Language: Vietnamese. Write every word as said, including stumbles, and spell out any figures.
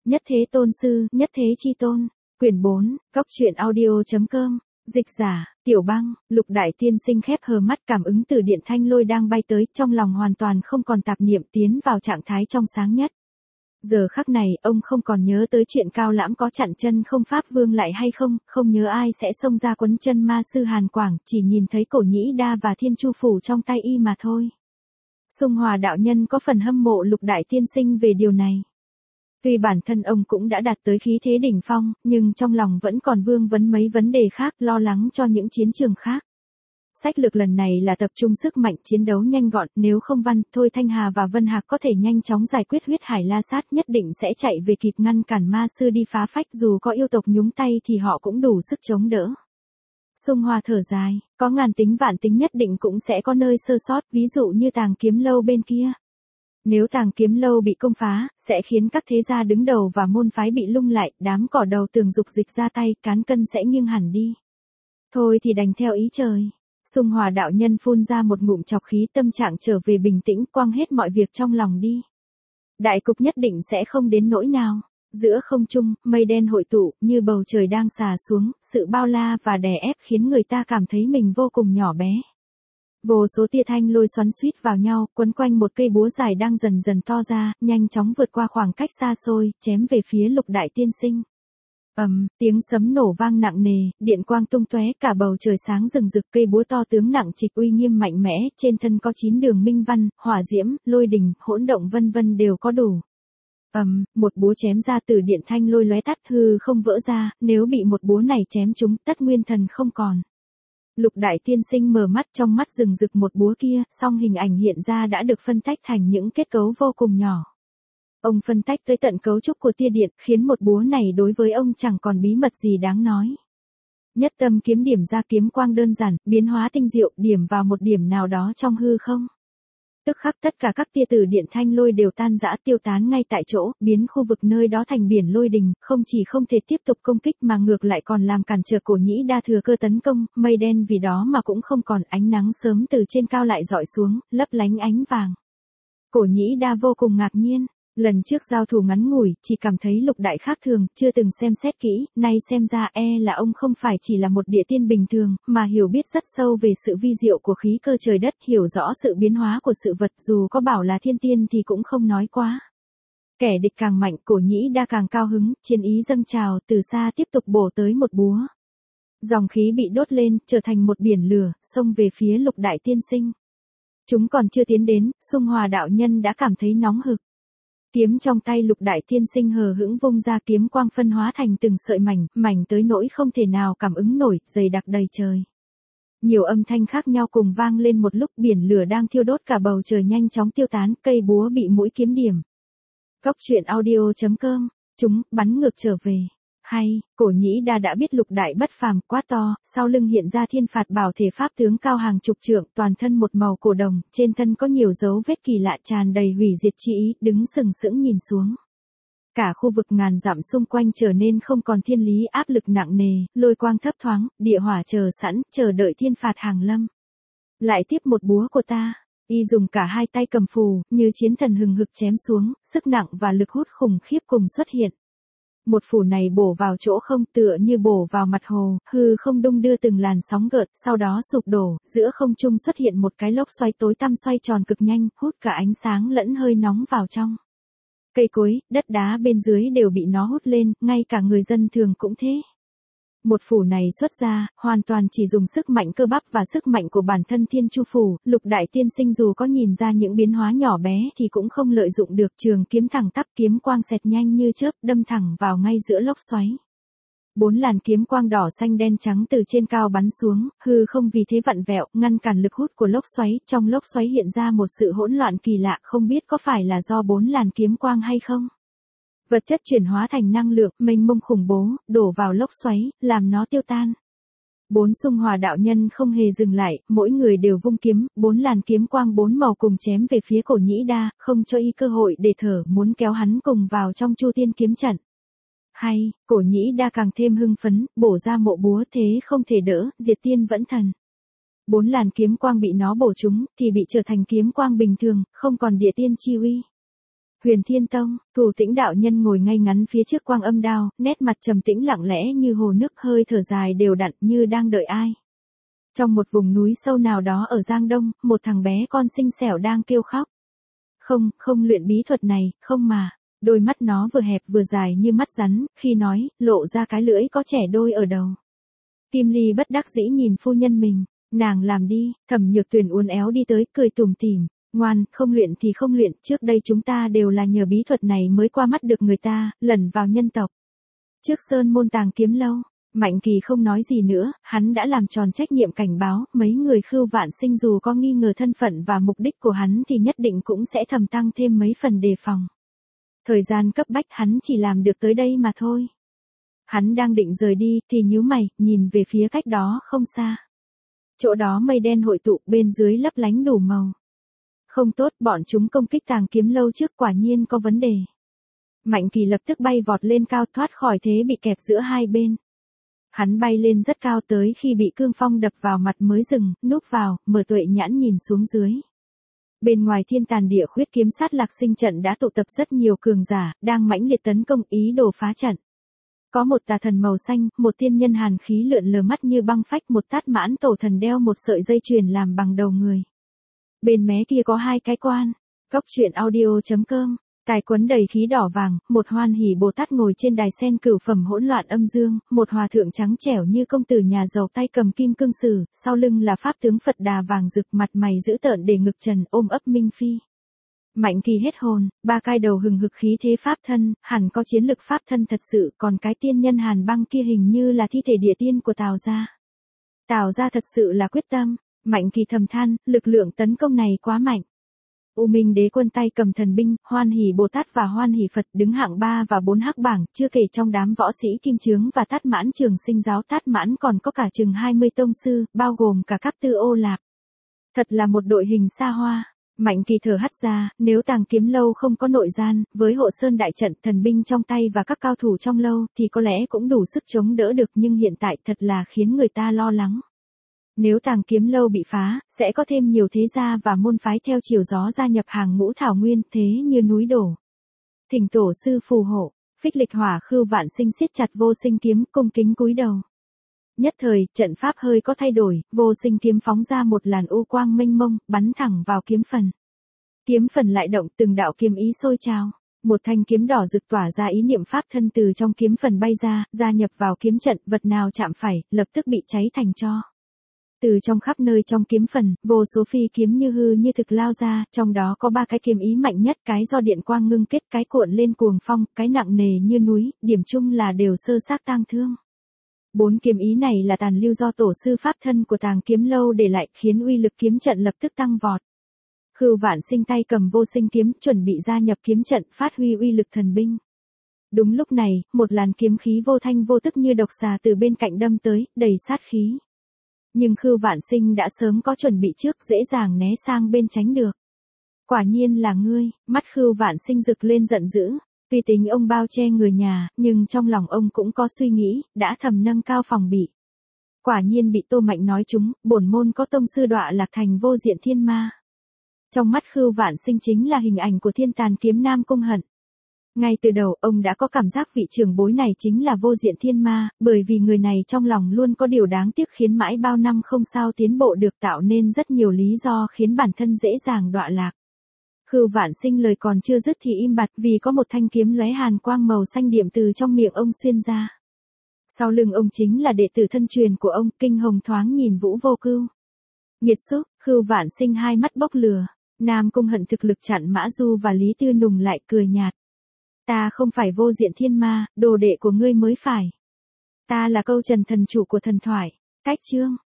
Nhất Thế Tôn Sư, Nhất Thế Chi Tôn, quyển bốn, góc truyện audio.com, dịch giả, Tiểu Băng. Lục Đại Tiên Sinh khép hờ mắt, cảm ứng từ điện thanh lôi đang bay tới, trong lòng hoàn toàn không còn tạp niệm, tiến vào trạng thái trong sáng nhất. Giờ khắc này, ông không còn nhớ tới chuyện Cao Lãm có chặn chân không Pháp Vương lại hay không, không nhớ ai sẽ xông ra quấn chân ma sư Hàn Quảng, chỉ nhìn thấy Cổ Nhĩ Đa và Thiên Chu Phủ trong tay y mà thôi. Xung Hòa đạo nhân có phần hâm mộ Lục Đại Tiên Sinh về điều này. Tuy bản thân ông cũng đã đạt tới khí thế đỉnh phong, nhưng trong lòng vẫn còn vương vấn mấy vấn đề khác, lo lắng cho những chiến trường khác. Sách lược lần này là tập trung sức mạnh chiến đấu nhanh gọn, nếu không Văn, Thôi Thanh Hà và Vân Hạc có thể nhanh chóng giải quyết huyết hải la sát, nhất định sẽ chạy về kịp ngăn cản ma sư đi phá phách, dù có yêu tộc nhúng tay thì họ cũng đủ sức chống đỡ. Xung Hòa thở dài, có ngàn tính vạn tính nhất định cũng sẽ có nơi sơ sót, ví dụ như Tàng Kiếm Lâu bên kia. Nếu Tàng Kiếm Lâu bị công phá, sẽ khiến các thế gia đứng đầu và môn phái bị lung lại, đám cỏ đầu tường dục dịch ra tay, cán cân sẽ nghiêng hẳn đi. Thôi thì đành theo ý trời. Xung Hòa đạo nhân phun ra một ngụm trọc khí, tâm trạng trở về bình tĩnh, quăng hết mọi việc trong lòng đi. Đại cục nhất định sẽ không đến nỗi nào. Giữa không trung, mây đen hội tụ, như bầu trời đang xà xuống, sự bao la và đè ép khiến người ta cảm thấy mình vô cùng nhỏ bé. Vô số tia thanh lôi xoắn xuýt vào nhau, quấn quanh một cây búa dài đang dần dần to ra, nhanh chóng vượt qua khoảng cách xa xôi, chém về phía Lục Đại Tiên Sinh. Ầm, um, tiếng sấm nổ vang nặng nề, điện quang tung tóe, cả bầu trời sáng rừng rực, cây búa to tướng nặng trịch uy nghiêm mạnh mẽ, trên thân có chín đường minh văn, hỏa diễm, lôi đình, hỗn động vân vân đều có đủ. Ầm, um, một búa chém ra từ điện thanh lôi lóe tắt, hư không vỡ ra, nếu bị một búa này chém trúng, tất nguyên thần không còn. Lục Đại Tiên Sinh mở mắt, trong mắt rừng rực một búa kia, song hình ảnh hiện ra đã được phân tách thành những kết cấu vô cùng nhỏ. Ông phân tách tới tận cấu trúc của tia điện, khiến một búa này đối với ông chẳng còn bí mật gì đáng nói. Nhất tâm kiếm điểm ra kiếm quang đơn giản, biến hóa tinh diệu, điểm vào một điểm nào đó trong hư không. Tức khắc tất cả các tia từ điện thanh lôi đều tan rã, tiêu tán ngay tại chỗ, biến khu vực nơi đó thành biển lôi đình, không chỉ không thể tiếp tục công kích mà ngược lại còn làm cản trở Cổ Nhĩ Đa thừa cơ tấn công, mây đen vì đó mà cũng không còn, ánh nắng sớm từ trên cao lại rọi xuống, lấp lánh ánh vàng. Cổ Nhĩ Đa vô cùng ngạc nhiên. Lần trước giao thủ ngắn ngủi, chỉ cảm thấy Lục Đại khác thường, chưa từng xem xét kỹ, nay xem ra e là ông không phải chỉ là một địa tiên bình thường, mà hiểu biết rất sâu về sự vi diệu của khí cơ trời đất, hiểu rõ sự biến hóa của sự vật, dù có bảo là thiên tiên thì cũng không nói quá. Kẻ địch càng mạnh, Cổ Nhĩ Đa càng cao hứng, chiến ý dâng trào, từ xa tiếp tục bổ tới một búa. Dòng khí bị đốt lên, trở thành một biển lửa, xông về phía Lục Đại Tiên Sinh. Chúng còn chưa tiến đến, Xung Hòa đạo nhân đã cảm thấy nóng hực. Kiếm trong tay Lục Đại Tiên Sinh hờ hững vung ra, kiếm quang phân hóa thành từng sợi mảnh, mảnh tới nỗi không thể nào cảm ứng nổi, dày đặc đầy trời. Nhiều âm thanh khác nhau cùng vang lên một lúc, biển lửa đang thiêu đốt cả bầu trời nhanh chóng tiêu tán, cây búa bị mũi kiếm điểm. Góc truyện audio.com, chúng bắn ngược trở về. Hay, Cổ Nhĩ Đa đã biết Lục Đại bất phàm, quá to, sau lưng hiện ra thiên phạt bảo thể pháp tướng cao hàng chục trượng, toàn thân một màu cổ đồng, trên thân có nhiều dấu vết kỳ lạ tràn đầy hủy diệt chi ý, đứng sừng sững nhìn xuống. Cả khu vực ngàn dặm xung quanh trở nên không còn thiên lý, áp lực nặng nề, lôi quang thấp thoáng, địa hỏa chờ sẵn, chờ đợi thiên phạt hàng lâm. Lại tiếp một búa của ta. Y dùng cả hai tay cầm phù, như chiến thần hừng hực chém xuống, sức nặng và lực hút khủng khiếp cùng xuất hiện. Một phủ này bổ vào chỗ không, tựa như bổ vào mặt hồ, hư không đung đưa từng làn sóng gợn, sau đó sụp đổ, giữa không trung xuất hiện một cái lốc xoáy tối tăm xoay tròn cực nhanh, hút cả ánh sáng lẫn hơi nóng vào trong. Cây cối, đất đá bên dưới đều bị nó hút lên, ngay cả người dân thường cũng thế. Một phủ này xuất ra, hoàn toàn chỉ dùng sức mạnh cơ bắp và sức mạnh của bản thân Thiên Chu Phủ, Lục Đại Tiên Sinh dù có nhìn ra những biến hóa nhỏ bé thì cũng không lợi dụng được, trường kiếm thẳng tắp, kiếm quang xẹt nhanh như chớp, đâm thẳng vào ngay giữa lốc xoáy. Bốn làn kiếm quang đỏ xanh đen trắng từ trên cao bắn xuống, hư không vì thế vặn vẹo, ngăn cản lực hút của lốc xoáy, trong lốc xoáy hiện ra một sự hỗn loạn kỳ lạ, không biết có phải là do bốn làn kiếm quang hay không. Vật chất chuyển hóa thành năng lượng, mênh mông khủng bố, đổ vào lốc xoáy, làm nó tiêu tan. Bốn Xung Hòa đạo nhân không hề dừng lại, mỗi người đều vung kiếm, bốn làn kiếm quang bốn màu cùng chém về phía Cổ Nhĩ Đa, không cho y cơ hội để thở, muốn kéo hắn cùng vào trong Chu Tiên kiếm trận. Hay, Cổ Nhĩ Đa càng thêm hưng phấn, bổ ra mộ búa, thế không thể đỡ, diệt tiên vẫn thần. Bốn làn kiếm quang bị nó bổ trúng, thì bị trở thành kiếm quang bình thường, không còn địa tiên chi uy. Huyền Thiên Tông, Thủ Tĩnh đạo nhân ngồi ngay ngắn phía trước quang âm đao, nét mặt trầm tĩnh lặng lẽ như hồ nước, hơi thở dài đều đặn như đang đợi ai. Trong một vùng núi sâu nào đó ở Giang Đông, một thằng bé con xinh xẻo đang kêu khóc. Không, không luyện bí thuật này, không mà. Đôi mắt nó vừa hẹp vừa dài như mắt rắn, khi nói, lộ ra cái lưỡi có trẻ đôi ở đầu. Kim Ly bất đắc dĩ nhìn phu nhân mình, nàng làm đi, Thẩm Nhược Tuyền uốn éo đi tới, cười tủm tỉm, ngoan, không luyện thì không luyện, trước đây chúng ta đều là nhờ bí thuật này mới qua mắt được người ta, lẩn vào nhân tộc. Trước sơn môn tàng kiếm lâu, Mạnh Kỳ không nói gì nữa, hắn đã làm tròn trách nhiệm cảnh báo, mấy người Khưu Vạn Sinh dù có nghi ngờ thân phận và mục đích của hắn thì nhất định cũng sẽ thầm tăng thêm mấy phần đề phòng. Thời gian cấp bách hắn chỉ làm được tới đây mà thôi. Hắn đang định rời đi thì nhíu mày, nhìn về phía cách đó không xa. Chỗ đó mây đen hội tụ, bên dưới lấp lánh đủ màu. Không tốt, bọn chúng công kích tàng kiếm lâu trước, quả nhiên có vấn đề. Mạnh Kỳ lập tức bay vọt lên cao, thoát khỏi thế bị kẹp giữa hai bên. Hắn bay lên rất cao, tới khi bị cương phong đập vào mặt mới dừng, núp vào, mở tuệ nhãn nhìn xuống dưới. Bên ngoài Thiên Tàn Địa Khuyết kiếm sát Lạc Sinh trận đã tụ tập rất nhiều cường giả, đang mãnh liệt tấn công, ý đồ phá trận. Có một tà thần màu xanh, một tiên nhân hàn khí lượn lờ mắt như băng phách, một tát mãn tổ thần đeo một sợi dây chuyền làm bằng đầu người. Bên mé kia có hai cái quan. Góc truyện audio chấm com. Tài quấn đầy khí đỏ vàng, một Hoan Hỷ Bồ Tát ngồi trên đài sen cửu phẩm hỗn loạn âm dương, một hòa thượng trắng trẻo như công tử nhà giàu tay cầm kim cương sử, sau lưng là pháp tướng Phật Đà vàng rực, mặt mày dữ tợn để ngực trần ôm ấp Minh Phi. Mạnh Kỳ hết hồn, ba cai đầu hừng hực khí thế pháp thân, hẳn có chiến lực pháp thân thật sự, còn cái tiên nhân Hàn Băng kia hình như là thi thể địa tiên của Tào gia. Tào gia thật sự là quyết tâm. Mạnh Kỳ thầm than, lực lượng tấn công này quá mạnh. U Minh Đế Quân tay cầm thần binh, Hoan Hỷ Bồ Tát và Hoan Hỷ Phật đứng hạng ba và bốn hắc bảng, chưa kể trong đám võ sĩ Kim Chướng và Tát Mãn Trường Sinh giáo Tát Mãn còn có cả chừng hai mươi tông sư, bao gồm cả Cáp Tư Ô Lạp. Thật là một đội hình xa hoa. Mạnh Kỳ thở hắt ra, nếu tàng kiếm lâu không có nội gian, với hộ sơn đại trận, thần binh trong tay và các cao thủ trong lâu thì có lẽ cũng đủ sức chống đỡ được, nhưng hiện tại thật là khiến người ta lo lắng. Nếu tàng kiếm lâu bị phá, sẽ có thêm nhiều thế gia và môn phái theo chiều gió gia nhập hàng ngũ thảo nguyên, thế như núi đổ. Thỉnh tổ sư phù hộ, Phích Lịch Hỏa Khưu Vạn Sinh siết chặt Vô Sinh kiếm, cung kính cúi đầu. Nhất thời, trận pháp hơi có thay đổi, Vô Sinh kiếm phóng ra một làn u quang mênh mông, bắn thẳng vào kiếm phần. Kiếm phần lại động, từng đạo kiếm ý sôi trào. Một thanh kiếm đỏ rực tỏa ra ý niệm pháp thân từ trong kiếm phần bay ra, gia nhập vào kiếm trận, vật nào chạm phải, lập tức bị cháy thành tro. Từ trong khắp nơi trong kiếm phần, vô số phi kiếm như hư như thực lao ra, trong đó có ba cái kiếm ý mạnh nhất, cái do điện quang ngưng kết, cái cuộn lên cuồng phong, cái nặng nề như núi, điểm chung là đều sơ xác tang thương. Bốn kiếm ý này là tàn lưu do tổ sư pháp thân của tàng kiếm lâu để lại, khiến uy lực kiếm trận lập tức tăng vọt. Khưu Vạn Sinh tay cầm Vô Sinh kiếm, chuẩn bị gia nhập kiếm trận, phát huy uy lực thần binh. Đúng lúc này, một làn kiếm khí vô thanh vô tức như độc xà từ bên cạnh đâm tới, đầy sát khí. Nhưng Khưu Vạn Sinh đã sớm có chuẩn bị trước, dễ dàng né sang bên tránh được. Quả nhiên là ngươi, mắt Khưu Vạn Sinh rực lên giận dữ. Tuy tính ông bao che người nhà, nhưng trong lòng ông cũng có suy nghĩ, đã thầm nâng cao phòng bị. Quả nhiên bị Tô Mạnh nói trúng, bổn môn có tông sư đọa lạc thành vô diện thiên ma. Trong mắt Khưu Vạn Sinh chính là hình ảnh của thiên tàn kiếm nam Cung Hận. Ngay từ đầu, ông đã có cảm giác vị trưởng bối này chính là vô diện thiên ma, bởi vì người này trong lòng luôn có điều đáng tiếc khiến mãi bao năm không sao tiến bộ được, tạo nên rất nhiều lý do khiến bản thân dễ dàng đọa lạc. Khưu Vạn Sinh lời còn chưa dứt thì im bặt, vì có một thanh kiếm lóe hàn quang màu xanh điểm từ trong miệng ông xuyên ra. Sau lưng ông chính là đệ tử thân truyền của ông, Kinh Hồng thoáng nhìn Vũ Vô Cưu. Nghiệt xúc, Khưu Vạn Sinh hai mắt bốc lửa. Nam Cung Hận thực lực chặn Mã Du và Lý Tư Nùng lại cười nhạt. Ta không phải vô diện thiên ma, đồ đệ của ngươi mới phải. Ta là câu trần thần chủ của thần thoại. Cách chương.